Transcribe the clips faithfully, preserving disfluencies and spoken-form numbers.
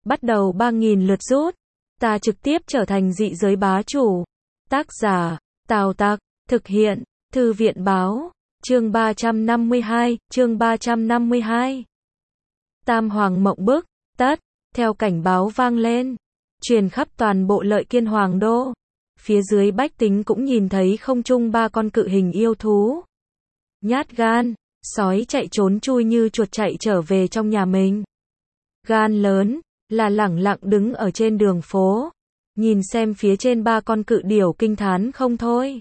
bắt đầu ba nghìn lượt rút. Ta trực tiếp trở thành dị giới bá chủ. Tác giả, Tào Tặc, thực hiện, Thư viện báo, chương ba trăm năm mươi hai, chương ba trăm năm mươi hai. Tam Hoàng mộng bức, tất, theo cảnh báo vang lên, truyền khắp toàn bộ Lợi Kiên Hoàng đô. Phía dưới bách tính cũng nhìn thấy không trung ba con cự hình yêu thú. Nhát gan, sói chạy trốn chui như chuột chạy trở về trong nhà mình. Gan lớn, là lẳng lặng đứng ở trên đường phố, nhìn xem phía trên ba con cự điểu kinh thán không thôi.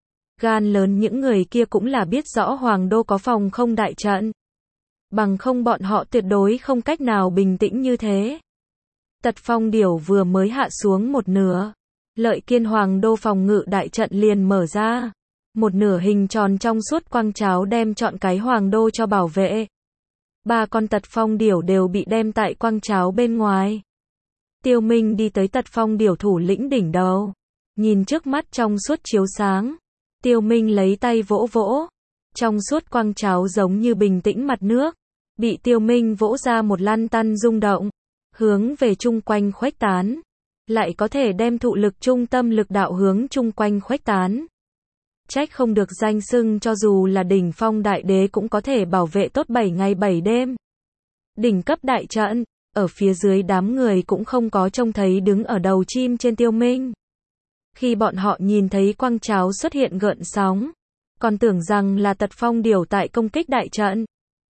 Gan lớn những người kia cũng là biết rõ Hoàng đô có phòng không đại trận. Bằng không bọn họ tuyệt đối không cách nào bình tĩnh như thế. Tật phong điểu vừa mới hạ xuống một nửa, Lợi Kiên Hoàng đô phòng ngự đại trận liền mở ra. Một nửa hình tròn trong suốt quang cháo đem trọn cái Hoàng đô cho bảo vệ. Ba con tật phong điểu đều bị đem tại quang cháo bên ngoài. Tiêu Minh đi tới tật phong điểu thủ lĩnh đỉnh đầu. Nhìn trước mắt trong suốt chiếu sáng. Tiêu Minh lấy tay vỗ vỗ. Trong suốt quang cháo giống như bình tĩnh mặt nước. Bị Tiêu Minh vỗ ra một lăn tăn rung động. Hướng về chung quanh khuếch tán. Lại có thể đem thụ lực trung tâm lực đạo hướng chung quanh khuếch tán. Trách không được danh xưng cho dù là đỉnh phong đại đế cũng có thể bảo vệ tốt bảy ngày bảy đêm. Đỉnh cấp đại trận, ở phía dưới đám người cũng không có trông thấy đứng ở đầu chim trên Tiêu Minh. Khi bọn họ nhìn thấy quang cháo xuất hiện gợn sóng, còn tưởng rằng là tật phong điểu tại công kích đại trận.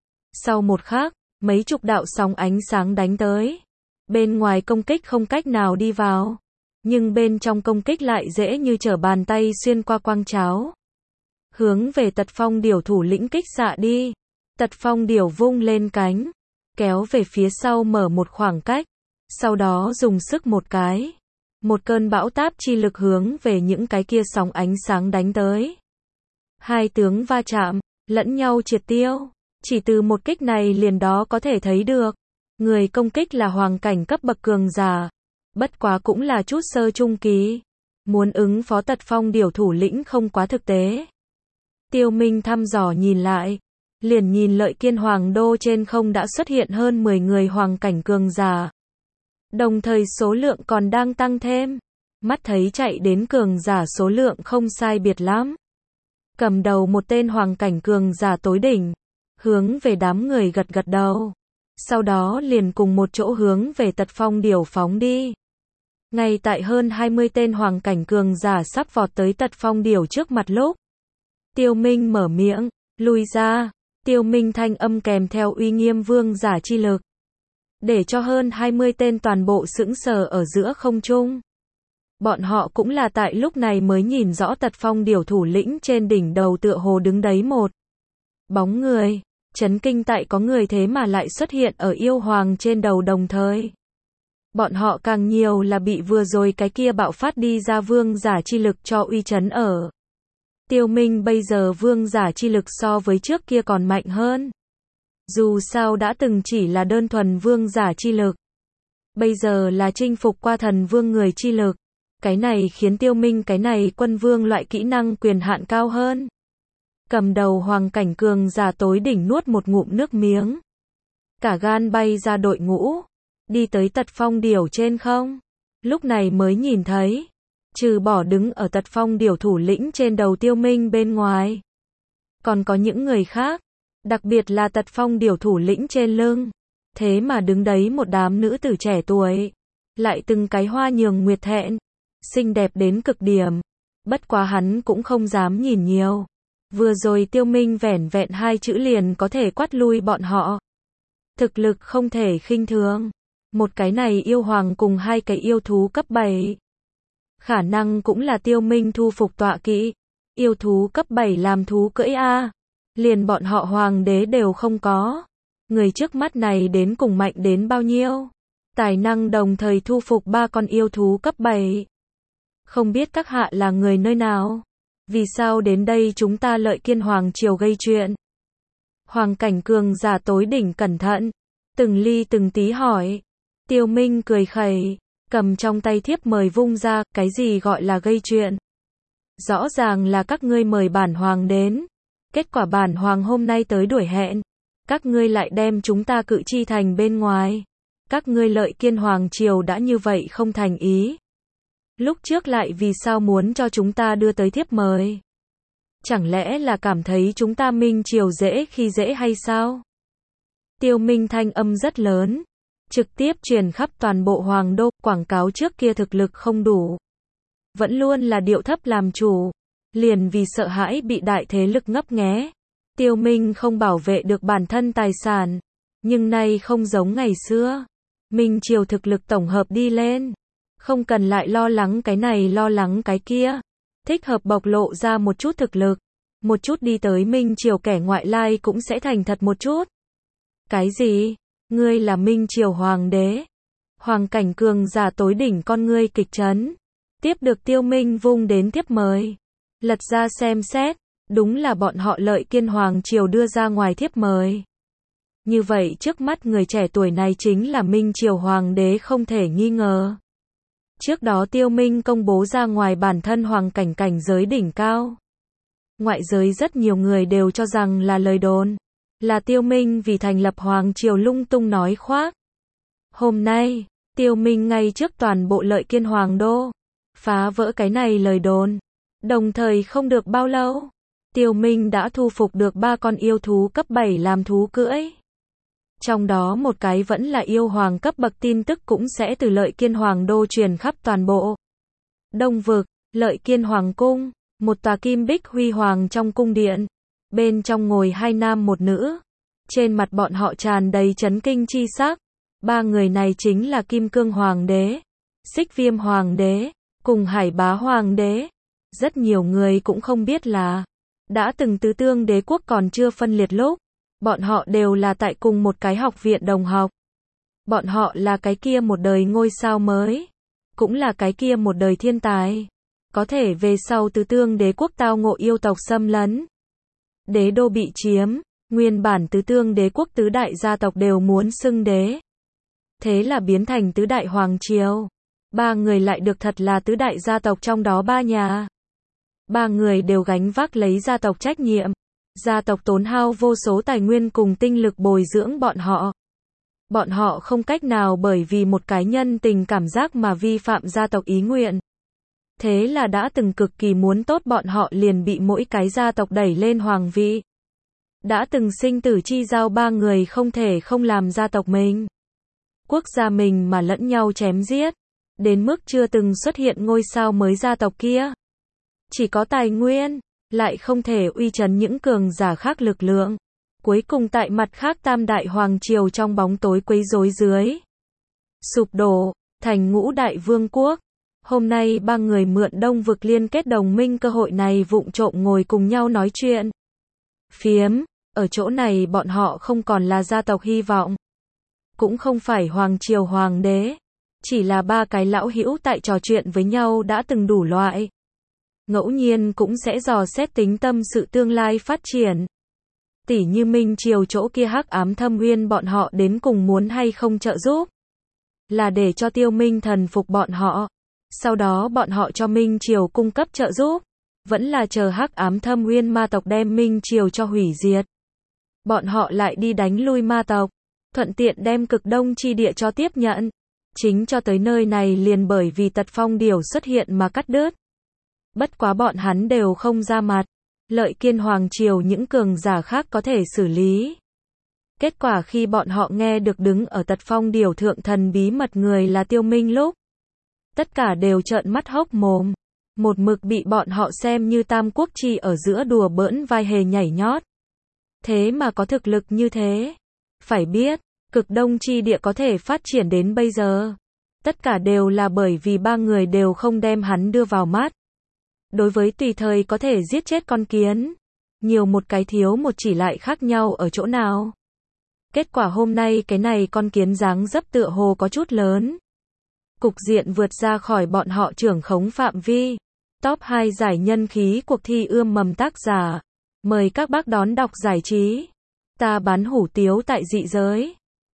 Sau một khắc, mấy chục đạo sóng ánh sáng đánh tới. Bên ngoài công kích không cách nào đi vào. Nhưng bên trong công kích lại dễ như trở bàn tay xuyên qua quang cháo. Hướng về tật phong điểu thủ lĩnh kích xạ đi. Tật phong điểu vung lên cánh. Kéo về phía sau mở một khoảng cách. Sau đó dùng sức một cái. Một cơn bão táp chi lực hướng về những cái kia sóng ánh sáng đánh tới. Hai tướng va chạm, lẫn nhau triệt tiêu. Chỉ từ một kích này liền đó có thể thấy được. Người công kích là hoàng cảnh cấp bậc cường giả. Bất quá cũng là chút sơ trung kỳ. Muốn ứng phó tật phong điểu thủ lĩnh không quá thực tế. Tiêu Minh thăm dò nhìn lại. Liền nhìn Lợi Kiên Hoàng đô trên không đã xuất hiện hơn mười người hoàng cảnh cường giả. Đồng thời số lượng còn đang tăng thêm. Mắt thấy chạy đến cường giả số lượng không sai biệt lắm. Cầm đầu một tên hoàng cảnh cường giả tối đỉnh. Hướng về đám người gật gật đầu. Sau đó liền cùng một chỗ hướng về tật phong điểu phóng đi. Ngay tại hơn hai mươi tên hoàng cảnh cường giả sắp vọt tới tật phong điểu trước mặt lúc. Tiêu Minh mở miệng, lui ra. Tiêu Minh thanh âm kèm theo uy nghiêm vương giả chi lực. Để cho hơn hai mươi tên toàn bộ sững sờ ở giữa không trung. Bọn họ cũng là tại lúc này mới nhìn rõ tật phong điểu thủ lĩnh trên đỉnh đầu tựa hồ đứng đấy một bóng người. Chấn kinh tại có người thế mà lại xuất hiện ở yêu hoàng trên đầu đồng thời. Bọn họ càng nhiều là bị vừa rồi cái kia bạo phát đi ra vương giả chi lực cho uy chấn ở. Tiêu Minh bây giờ vương giả chi lực so với trước kia còn mạnh hơn. Dù sao đã từng chỉ là đơn thuần vương giả chi lực. Bây giờ là chinh phục qua thần vương người chi lực. Cái này khiến Tiêu Minh cái này quân vương loại kỹ năng quyền hạn cao hơn. Cầm đầu hoàng cảnh cường giả tối đỉnh nuốt một ngụm nước miếng. Cả gan bay ra đội ngũ. Đi tới tật phong điểu trên không. Lúc này mới nhìn thấy. Trừ bỏ đứng ở tật phong điểu thủ lĩnh trên đầu Tiêu Minh bên ngoài. Còn có những người khác. Đặc biệt là tật phong điểu thủ lĩnh trên lưng. Thế mà đứng đấy một đám nữ tử trẻ tuổi. Lại từng cái hoa nhường nguyệt thẹn. Xinh đẹp đến cực điểm. Bất quá hắn cũng không dám nhìn nhiều. Vừa rồi Tiêu Minh vẻn vẹn hai chữ liền có thể quát lui bọn họ. Thực lực không thể khinh thường. Một cái này yêu hoàng cùng hai cái yêu thú cấp bảy. Khả năng cũng là Tiêu Minh thu phục tọa kỵ. Yêu thú cấp bảy làm thú cưỡi A. Liền bọn họ hoàng đế đều không có. Người trước mắt này đến cùng mạnh đến bao nhiêu. Tài năng đồng thời thu phục ba con yêu thú cấp bảy. Không biết các hạ là người nơi nào. Vì sao đến đây chúng ta Lợi Kiên Hoàng triều gây chuyện? Hoàng cảnh cường giả tối đỉnh cẩn thận. Từng ly từng tí hỏi. Tiêu Minh cười khẩy. Cầm trong tay thiếp mời vung ra. Cái gì gọi là gây chuyện? Rõ ràng là các ngươi mời bản hoàng đến. Kết quả bản hoàng hôm nay tới đuổi hẹn. Các ngươi lại đem chúng ta cự chi thành bên ngoài. Các ngươi Lợi Kiên Hoàng Triều đã như vậy không thành ý. Lúc trước lại vì sao muốn cho chúng ta đưa tới thiếp mời? Chẳng lẽ là cảm thấy chúng ta Minh Triều dễ khi dễ hay sao? Tiêu Minh thanh âm rất lớn, trực tiếp truyền khắp toàn bộ Hoàng Đô, quảng cáo trước kia thực lực không đủ. Vẫn luôn là điệu thấp làm chủ, liền vì sợ hãi bị đại thế lực ngấp nghé. Tiêu Minh không bảo vệ được bản thân tài sản, nhưng nay không giống ngày xưa. Minh Triều thực lực tổng hợp đi lên, không cần lại lo lắng cái này lo lắng cái kia. Thích hợp bộc lộ ra một chút thực lực, một chút đi tới Minh Triều kẻ ngoại lai cũng sẽ thành thật một chút. Cái gì? Ngươi là Minh Triều Hoàng đế? Hoàng cảnh cường giả tối đỉnh con ngươi kịch chấn. Tiếp được Tiêu Minh vung đến thiếp mời. Lật ra xem xét, đúng là bọn họ Lợi Kiên Hoàng Triều đưa ra ngoài thiếp mời. Như vậy trước mắt người trẻ tuổi này chính là Minh Triều Hoàng đế không thể nghi ngờ. Trước đó Tiêu Minh công bố ra ngoài bản thân hoàng cảnh cảnh giới đỉnh cao. Ngoại giới rất nhiều người đều cho rằng là lời đồn, là Tiêu Minh vì thành lập Hoàng Triều lung tung nói khoác. Hôm nay, Tiêu Minh ngay trước toàn bộ Lợi Kiên Hoàng đô, phá vỡ cái này lời đồn. Đồng thời không được bao lâu, Tiêu Minh đã thu phục được ba con yêu thú cấp bảy làm thú cưỡi. Trong đó một cái vẫn là yêu hoàng cấp bậc, tin tức cũng sẽ từ Lợi Kiên Hoàng đô truyền khắp toàn bộ Đông vực. Lợi Kiên Hoàng cung, một tòa kim bích huy hoàng trong cung điện, bên trong ngồi hai nam một nữ, trên mặt bọn họ tràn đầy chấn kinh chi sắc. Ba người này chính là Kim Cương Hoàng đế, Xích Viêm Hoàng đế, cùng Hải Bá Hoàng đế. Rất nhiều người cũng không biết là, đã từng tứ tương đế quốc còn chưa phân liệt lúc, bọn họ đều là tại cùng một cái học viện đồng học. Bọn họ là cái kia một đời ngôi sao mới, cũng là cái kia một đời thiên tài. Có thể về sau tứ tương đế quốc tao ngộ yêu tộc xâm lấn, đế đô bị chiếm, nguyên bản tứ tương đế quốc tứ đại gia tộc đều muốn xưng đế. Thế là biến thành tứ đại hoàng triều. Ba người lại được thật là tứ đại gia tộc trong đó ba nhà. Ba người đều gánh vác lấy gia tộc trách nhiệm. Gia tộc tốn hao vô số tài nguyên cùng tinh lực bồi dưỡng bọn họ. Bọn họ không cách nào bởi vì một cái nhân tình cảm giác mà vi phạm gia tộc ý nguyện. Thế là đã từng cực kỳ muốn tốt bọn họ liền bị mỗi cái gia tộc đẩy lên hoàng vị. Đã từng sinh tử chi giao ba người không thể không làm gia tộc mình, quốc gia mình mà lẫn nhau chém giết. Đến mức chưa từng xuất hiện ngôi sao mới gia tộc kia. Chỉ có tài nguyên, lại không thể uy chấn những cường giả khác lực lượng. Cuối cùng tại mặt khác tam đại hoàng triều trong bóng tối quấy rối dưới, sụp đổ, thành ngũ đại vương quốc. Hôm nay ba người mượn Đông vực liên kết đồng minh cơ hội này vụng trộm ngồi cùng nhau nói chuyện phiếm. Ở chỗ này bọn họ không còn là gia tộc hy vọng, cũng không phải hoàng triều hoàng đế. Chỉ là ba cái lão hữu tại trò chuyện với nhau đã từng đủ loại. Ngẫu nhiên cũng sẽ dò xét tính tâm sự tương lai phát triển. Tỉ như Minh Triều chỗ kia hắc ám thâm uyên bọn họ đến cùng muốn hay không trợ giúp. Là để cho Tiêu Minh thần phục bọn họ. Sau đó bọn họ cho Minh Triều cung cấp trợ giúp. Vẫn là chờ hắc ám thâm uyên ma tộc đem Minh Triều cho hủy diệt. Bọn họ lại đi đánh lui ma tộc. Thuận tiện đem cực đông chi địa cho tiếp nhận. Chính cho tới nơi này liền bởi vì tật phong điểu xuất hiện mà cắt đứt. Bất quá bọn hắn đều không ra mặt. Lợi Kiên Hoàng Triều những cường giả khác có thể xử lý. Kết quả khi bọn họ nghe được đứng ở tật phong điểu thượng thần bí mật người là Tiêu Minh lúc, tất cả đều trợn mắt hốc mồm. Một mực bị bọn họ xem như tam quốc chi ở giữa đùa bỡn vai hề nhảy nhót. Thế mà có thực lực như thế. Phải biết, cực đông chi địa có thể phát triển đến bây giờ. Tất cả đều là bởi vì ba người đều không đem hắn đưa vào mắt. Đối với tùy thời có thể giết chết con kiến, nhiều một cái thiếu một chỉ lại khác nhau ở chỗ nào. Kết quả hôm nay cái này con kiến dáng dấp tựa hồ có chút lớn. Cục diện vượt ra khỏi bọn họ trưởng khống phạm vi. Top hai giải nhân khí cuộc thi ươm mầm tác giả. Mời các bác đón đọc giải trí. Ta bán hủ tiếu tại dị giới.